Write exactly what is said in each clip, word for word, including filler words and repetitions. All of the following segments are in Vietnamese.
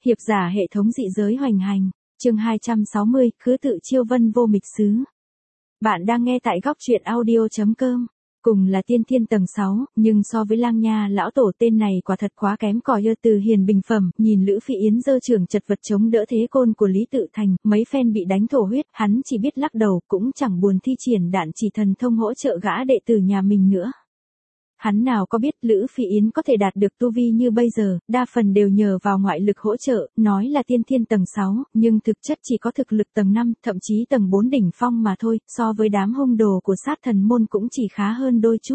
Hiệp giả hệ thống dị giới hoành hành, chương hai trăm sáu mươi, khứ tự chiêu vân vô mịch xứ. Bạn đang nghe tại góc truyện audio chấm com. Cùng là tiên thiên tầng sáu, nhưng so với Lang Nha lão tổ tên này quả thật quá kém cỏi. Từ hiền bình phẩm, nhìn Lữ Phi Yến giơ trưởng chật vật chống đỡ thế côn của Lý Tự Thành, mấy phen bị đánh thổ huyết, hắn chỉ biết lắc đầu, cũng chẳng buồn thi triển đạn chỉ thần thông hỗ trợ gã đệ tử nhà mình nữa. Hắn nào có biết Lữ Phi Yến có thể đạt được tu vi như bây giờ, đa phần đều nhờ vào ngoại lực hỗ trợ, nói là tiên thiên tầng sáu, nhưng thực chất chỉ có thực lực tầng năm, thậm chí tầng bốn đỉnh phong mà thôi, so với đám hung đồ của sát thần môn cũng chỉ khá hơn đôi chút.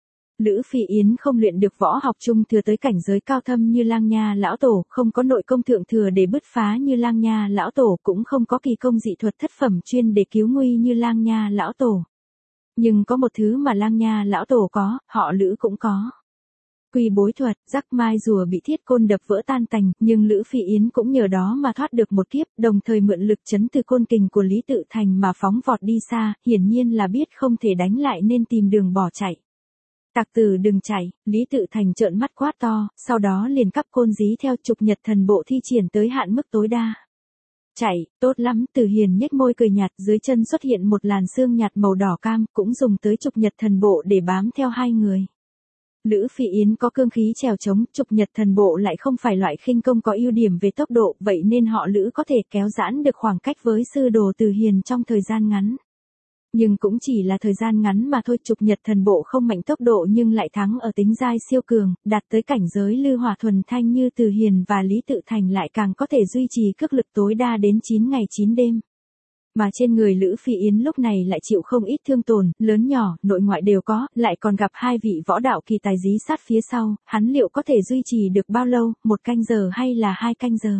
Lữ Phi Yến không luyện được võ học trung thừa tới cảnh giới cao thâm như Lang Nha lão tổ, không có nội công thượng thừa để bứt phá như Lang Nha lão tổ, cũng không có kỳ công dị thuật thất phẩm chuyên để cứu nguy như Lang Nha lão tổ. Nhưng có một thứ mà Lang Nha lão tổ có, họ Lữ cũng có. Quy bối thuật, rắc mai rùa bị thiết côn đập vỡ tan tành, nhưng Lữ Phi Yến cũng nhờ đó mà thoát được một kiếp, đồng thời mượn lực chấn từ côn kình của Lý Tự Thành mà phóng vọt đi xa, hiển nhiên là biết không thể đánh lại nên tìm đường bỏ chạy. Tặc tử đừng chạy, Lý Tự Thành trợn mắt quát to, sau đó liền cắp côn dí theo trục nhật thần bộ thi triển tới hạn mức tối đa. Chạy, tốt lắm, Từ Hiền nhếch môi cười nhạt, dưới chân xuất hiện một làn xương nhạt màu đỏ cam, cũng dùng tới trục nhật thần bộ để bám theo hai người. Lữ Phi Yến có cương khí trèo trống, trục nhật thần bộ lại không phải loại khinh công có ưu điểm về tốc độ, vậy nên họ Lữ có thể kéo giãn được khoảng cách với sư đồ Từ Hiền trong thời gian ngắn. Nhưng cũng chỉ là thời gian ngắn mà thôi, trục nhật thần bộ không mạnh tốc độ nhưng lại thắng ở tính giai siêu cường, đạt tới cảnh giới lư hỏa thuần thanh như Từ Hiền và Lý Tự Thành lại càng có thể duy trì cước lực tối đa đến chín ngày chín đêm. Mà trên người Lữ Phi Yến lúc này lại chịu không ít thương tổn, lớn nhỏ, nội ngoại đều có, lại còn gặp hai vị võ đạo kỳ tài dí sát phía sau, hắn liệu có thể duy trì được bao lâu, một canh giờ hay là hai canh giờ?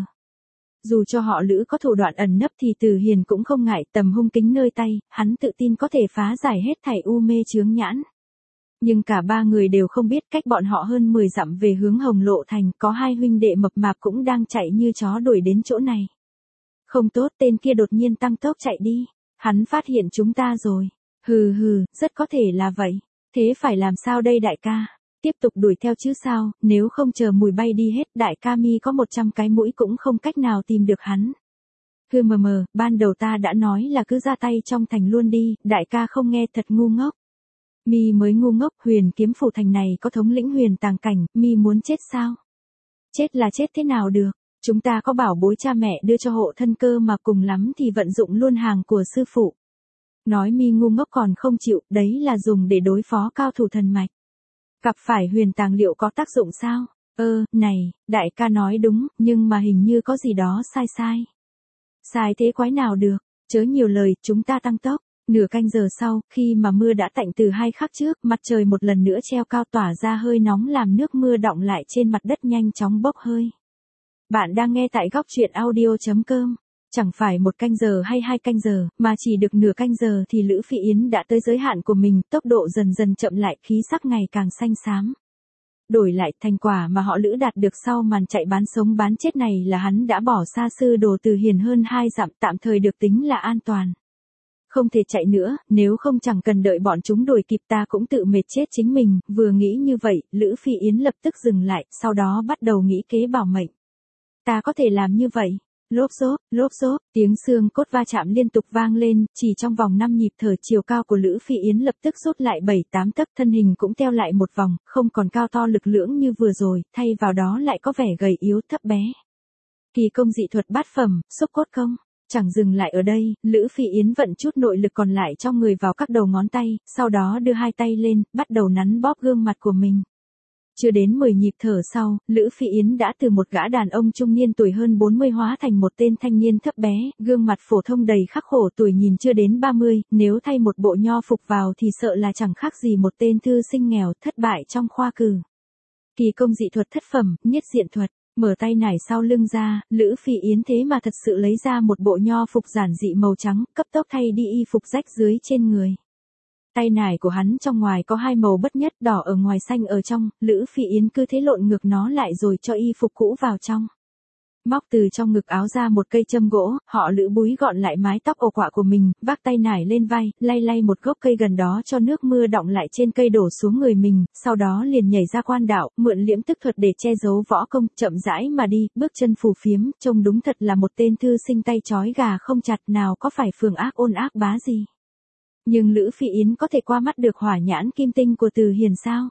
Dù cho họ Lữ có thủ đoạn ẩn nấp thì Từ Hiền cũng không ngại, tầm hung kính nơi tay, hắn tự tin có thể phá giải hết thảy u mê chướng nhãn. Nhưng cả ba người đều không biết cách bọn họ hơn mười dặm về hướng Hồng Lộ Thành, có hai huynh đệ mập mạp cũng đang chạy như chó đuổi đến chỗ này. Không tốt, tên kia đột nhiên tăng tốc chạy đi, hắn phát hiện chúng ta rồi. Hừ hừ, rất có thể là vậy. Thế phải làm sao đây đại ca? Tiếp tục đuổi theo chứ sao, nếu không chờ mùi bay đi hết, đại ca mi có một trăm cái mũi cũng không cách nào tìm được hắn. Hừ mờ mờ, ban đầu ta đã nói là cứ ra tay trong thành luôn đi, đại ca không nghe thật ngu ngốc. Mi mới ngu ngốc, Huyền Kiếm Phủ thành này có thống lĩnh Huyền Tàng Cảnh, mi muốn chết sao? Chết là chết thế nào được, chúng ta có bảo bối cha mẹ đưa cho hộ thân cơ mà, cùng lắm thì vận dụng luôn hàng của sư phụ. Nói mi ngu ngốc còn không chịu, đấy là dùng để đối phó cao thủ thần mạch. Gặp phải Huyền Tàng liệu có tác dụng sao? Ơ, này, đại ca nói đúng, nhưng mà hình như có gì đó sai sai. Sai thế quái nào được, chớ nhiều lời, chúng ta tăng tốc. Nửa canh giờ sau, khi mà mưa đã tạnh từ hai khắc trước, mặt trời một lần nữa treo cao tỏa ra hơi nóng làm nước mưa đọng lại trên mặt đất nhanh chóng bốc hơi. Bạn đang nghe tại góc truyện audio chấm com. Chẳng phải một canh giờ hay hai canh giờ, mà chỉ được nửa canh giờ thì Lữ Phi Yến đã tới giới hạn của mình, tốc độ dần dần chậm lại, khí sắc ngày càng xanh xám. Đổi lại, thành quả mà họ Lữ đạt được sau màn chạy bán sống bán chết này là hắn đã bỏ xa sư đồ Từ Hiền hơn hai dặm, tạm thời được tính là an toàn. Không thể chạy nữa, nếu không chẳng cần đợi bọn chúng đuổi kịp ta cũng tự mệt chết chính mình, vừa nghĩ như vậy, Lữ Phi Yến lập tức dừng lại, sau đó bắt đầu nghĩ kế bảo mệnh. Ta có thể làm như vậy. Lốp xốp, lốp xốp, tiếng xương cốt va chạm liên tục vang lên, chỉ trong vòng năm nhịp thở chiều cao của Lữ Phi Yến lập tức rút lại bảy tám tấc, thân hình cũng teo lại một vòng, không còn cao to lực lưỡng như vừa rồi, thay vào đó lại có vẻ gầy yếu thấp bé. Kỳ công dị thuật bát phẩm, xúc cốt công. Chẳng dừng lại ở đây, Lữ Phi Yến vận chút nội lực còn lại trong người vào các đầu ngón tay, sau đó đưa hai tay lên, bắt đầu nắn bóp gương mặt của mình. Chưa đến mười nhịp thở sau, Lữ Phi Yến đã từ một gã đàn ông trung niên tuổi hơn bốn mươi hóa thành một tên thanh niên thấp bé, gương mặt phổ thông đầy khắc khổ, tuổi nhìn chưa đến ba mươi, nếu thay một bộ nho phục vào thì sợ là chẳng khác gì một tên thư sinh nghèo thất bại trong khoa cử. Kỳ công dị thuật thất phẩm, nhất diện thuật, mở tay nải sau lưng ra, Lữ Phi Yến thế mà thật sự lấy ra một bộ nho phục giản dị màu trắng, cấp tốc thay đi y phục rách dưới trên người. Tay nải của hắn trong ngoài có hai màu bất nhất, đỏ ở ngoài xanh ở trong, Lữ Phi Yến cứ thế lộn ngược nó lại rồi cho y phục cũ vào trong. Móc từ trong ngực áo ra một cây châm gỗ, họ Lữ búi gọn lại mái tóc ổ quạ của mình, vác tay nải lên vai, lay lay một gốc cây gần đó cho nước mưa đọng lại trên cây đổ xuống người mình, sau đó liền nhảy ra quan đạo, mượn liễm tức thuật để che giấu võ công, chậm rãi mà đi, bước chân phù phiếm, trông đúng thật là một tên thư sinh tay trói gà không chặt, nào có phải phường ác ôn ác bá gì. Nhưng Lữ Phi Yến có thể qua mắt được hỏa nhãn kim tinh của Từ Hiền sao?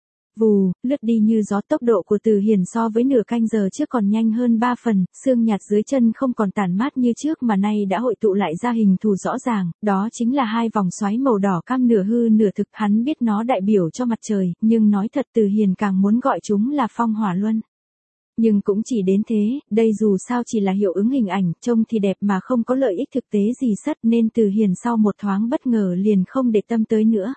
Vù, lướt đi như gió, tốc độ của Từ Hiền so với nửa canh giờ trước còn nhanh hơn ba phần, xương nhạt dưới chân không còn tản mát như trước mà nay đã hội tụ lại ra hình thù rõ ràng, đó chính là hai vòng xoáy màu đỏ cam nửa hư nửa thực, hắn biết nó đại biểu cho mặt trời, nhưng nói thật Từ Hiền càng muốn gọi chúng là phong hỏa luân. Nhưng cũng chỉ đến thế, đây dù sao chỉ là hiệu ứng hình ảnh, trông thì đẹp mà không có lợi ích thực tế gì sất, nên Từ Hiền sau một thoáng bất ngờ liền không để tâm tới nữa.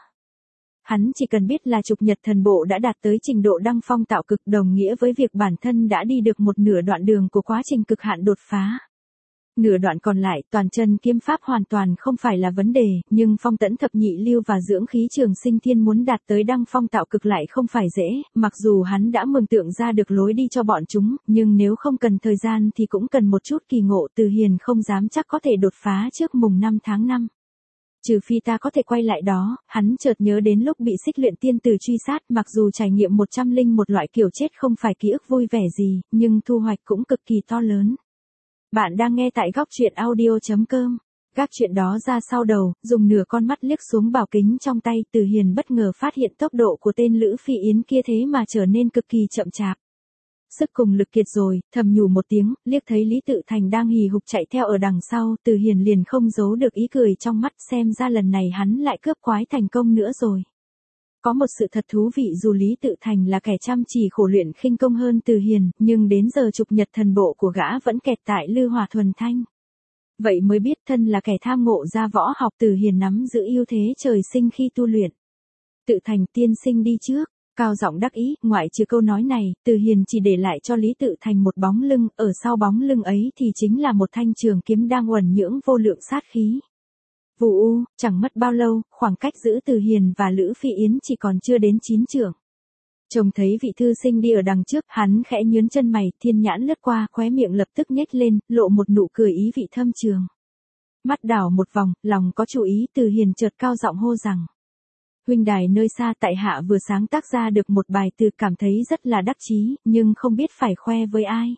Hắn chỉ cần biết là trục nhật thần bộ đã đạt tới trình độ đăng phong tạo cực, đồng nghĩa với việc bản thân đã đi được một nửa đoạn đường của quá trình cực hạn đột phá. Nửa đoạn còn lại, toàn chân kiếm pháp hoàn toàn không phải là vấn đề, nhưng phong tẫn thập nhị lưu và dưỡng khí trường sinh thiên muốn đạt tới đăng phong tạo cực lại không phải dễ, mặc dù hắn đã mường tượng ra được lối đi cho bọn chúng, nhưng nếu không cần thời gian thì cũng cần một chút kỳ ngộ. Từ Hiền không dám chắc có thể đột phá trước mùng năm tháng năm. Trừ phi ta có thể quay lại đó, hắn chợt nhớ đến lúc bị Xích Luyện Tiên Tử truy sát, mặc dù trải nghiệm một trăm linh một loại kiểu chết không phải ký ức vui vẻ gì, nhưng thu hoạch cũng cực kỳ to lớn. Bạn đang nghe tại góc truyện audio chấm com. Gác chuyện đó ra sau đầu, dùng nửa con mắt liếc xuống bảo kính trong tay, Từ Hiền bất ngờ phát hiện tốc độ của tên Lữ Phi Yến kia thế mà trở nên cực kỳ chậm chạp. Sức cùng lực kiệt rồi, thầm nhủ một tiếng, liếc thấy Lý Tự Thành đang hì hục chạy theo ở đằng sau, Từ Hiền liền không giấu được ý cười trong mắt, xem ra lần này hắn lại cướp quái thành công nữa rồi. Có một sự thật thú vị, dù Lý Tự Thành là kẻ chăm chỉ khổ luyện khinh công hơn Từ Hiền, nhưng đến giờ trục nhật thần bộ của gã vẫn kẹt tại Lư Hòa Thuần Thanh. Vậy mới biết thân là kẻ tham ngộ ra võ học, Từ Hiền nắm giữ ưu thế trời sinh khi tu luyện. Tự Thành tiên sinh đi trước. Cao giọng đắc ý, ngoại trừ câu nói này, Từ Hiền chỉ để lại cho Lý Tự Thành một bóng lưng, ở sau bóng lưng ấy thì chính là một thanh trường kiếm đang uẩn nhưỡng vô lượng sát khí. Vù u, chẳng mất bao lâu, khoảng cách giữa Từ Hiền và Lữ Phi Yến chỉ còn chưa đến chín trượng. Trông thấy vị thư sinh đi ở đằng trước, hắn khẽ nhướng chân mày, thiên nhãn lướt qua, khóe miệng lập tức nhếch lên, lộ một nụ cười ý vị thâm trường. Mắt đảo một vòng, lòng có chú ý, Từ Hiền chợt cao giọng hô rằng: huynh đài nơi xa, tại hạ vừa sáng tác ra được một bài từ, cảm thấy rất là đắc chí, nhưng không biết phải khoe với ai.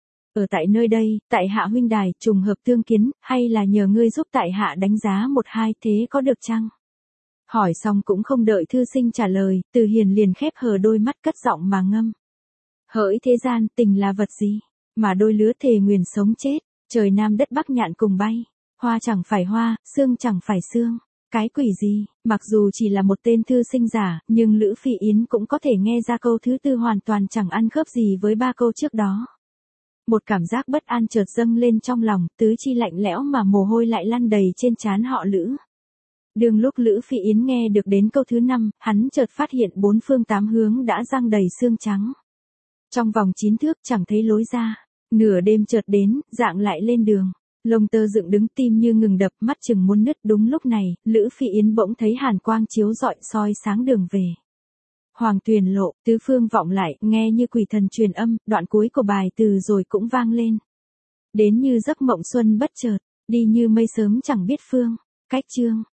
Ở tại nơi đây, tại hạ huynh đài trùng hợp tương kiến, hay là nhờ ngươi giúp tại hạ đánh giá một hai, thế có được chăng? Hỏi xong cũng không đợi thư sinh trả lời, Từ Hiền liền khép hờ đôi mắt cất giọng mà ngâm: hỡi thế gian, tình là vật gì, mà đôi lứa thề nguyền sống chết, trời nam đất bắc nhạn cùng bay, hoa chẳng phải hoa, xương chẳng phải xương. Cái quỷ gì, mặc dù chỉ là một tên thư sinh giả, nhưng Lữ Phi Yến cũng có thể nghe ra câu thứ tư hoàn toàn chẳng ăn khớp gì với ba câu trước đó. Một cảm giác bất an chợt dâng lên trong lòng, tứ chi lạnh lẽo mà mồ hôi lại lăn đầy trên trán họ Lữ. Đường lúc Lữ Phi Yến nghe được đến câu thứ năm, hắn chợt phát hiện bốn phương tám hướng đã răng đầy xương trắng. Trong vòng chín thước chẳng thấy lối ra, nửa đêm chợt đến, dạng lại lên đường. Lông tơ dựng đứng, tim như ngừng đập, mắt chừng muốn nứt. Đúng lúc này, Lữ Phi Yến bỗng thấy hàn quang chiếu rọi soi sáng đường về. Hoàng Tuyền lộ, tứ phương vọng lại, nghe như quỷ thần truyền âm, đoạn cuối của bài từ rồi cũng vang lên. Đến như giấc mộng xuân bất chợt, đi như mây sớm chẳng biết phương, cách chương.